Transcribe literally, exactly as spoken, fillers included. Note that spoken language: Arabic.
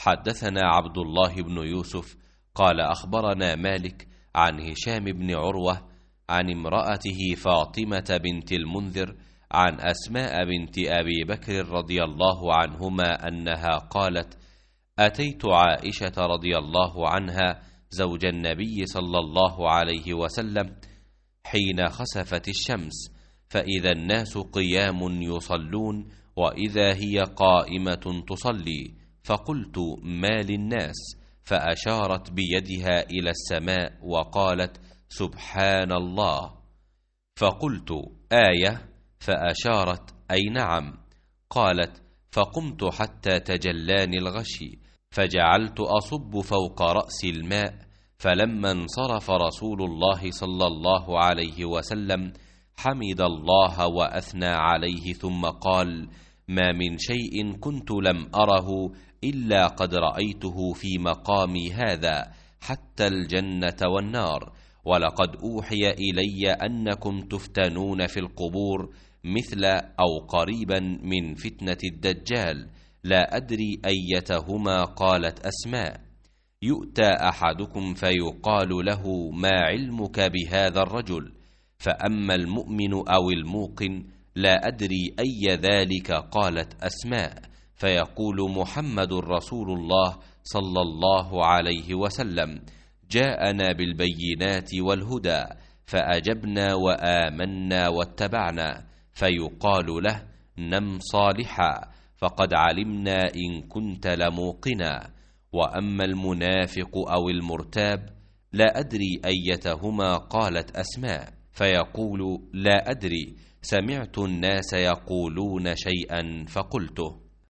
حدثنا عبد الله بن يوسف قال أخبرنا مالك عن هشام بن عروة عن امرأته فاطمة بنت المنذر عن أسماء بنت أبي بكر رضي الله عنهما أنها قالت: أتيت عائشة رضي الله عنها زوج النبي صلى الله عليه وسلم حين خسفت الشمس، فإذا الناس قيام يصلون وإذا هي قائمة تصلي، فقلت: ما للناس؟ فأشارت بيدها إلى السماء وقالت: سبحان الله. فقلت: آية؟ فأشارت: أي نعم. قالت: فقمت حتى تجلاني الغشي، فجعلت أصب فوق رأس الماء، فلما انصرف رسول الله صلى الله عليه وسلم حمد الله وأثنى عليه، ثم قال: ما من شيء كنت لم أره إلا قد رأيته في مقامي هذا، حتى الجنة والنار، ولقد أوحي إلي أنكم تفتنون في القبور مثل أو قريبا من فتنة الدجال، لا أدري أيتهما. قالت أسماء: يؤتى أحدكم فيقال له: ما علمك بهذا الرجل؟ فأما المؤمن أو الموقن لا أدري أي ذلك. قالت أسماء: فيقول: محمد رسول الله صلى الله عليه وسلم، جاءنا بالبينات والهدى، فأجبنا وآمنا واتبعنا. فيقال له: نم صالحا، فقد علمنا إن كنت لموقنا. وأما المنافق أو المرتاب لا أدري أيتهما. قالت أسماء: فيقول: لا أدري، سمعت الناس يقولون شيئا فقلته.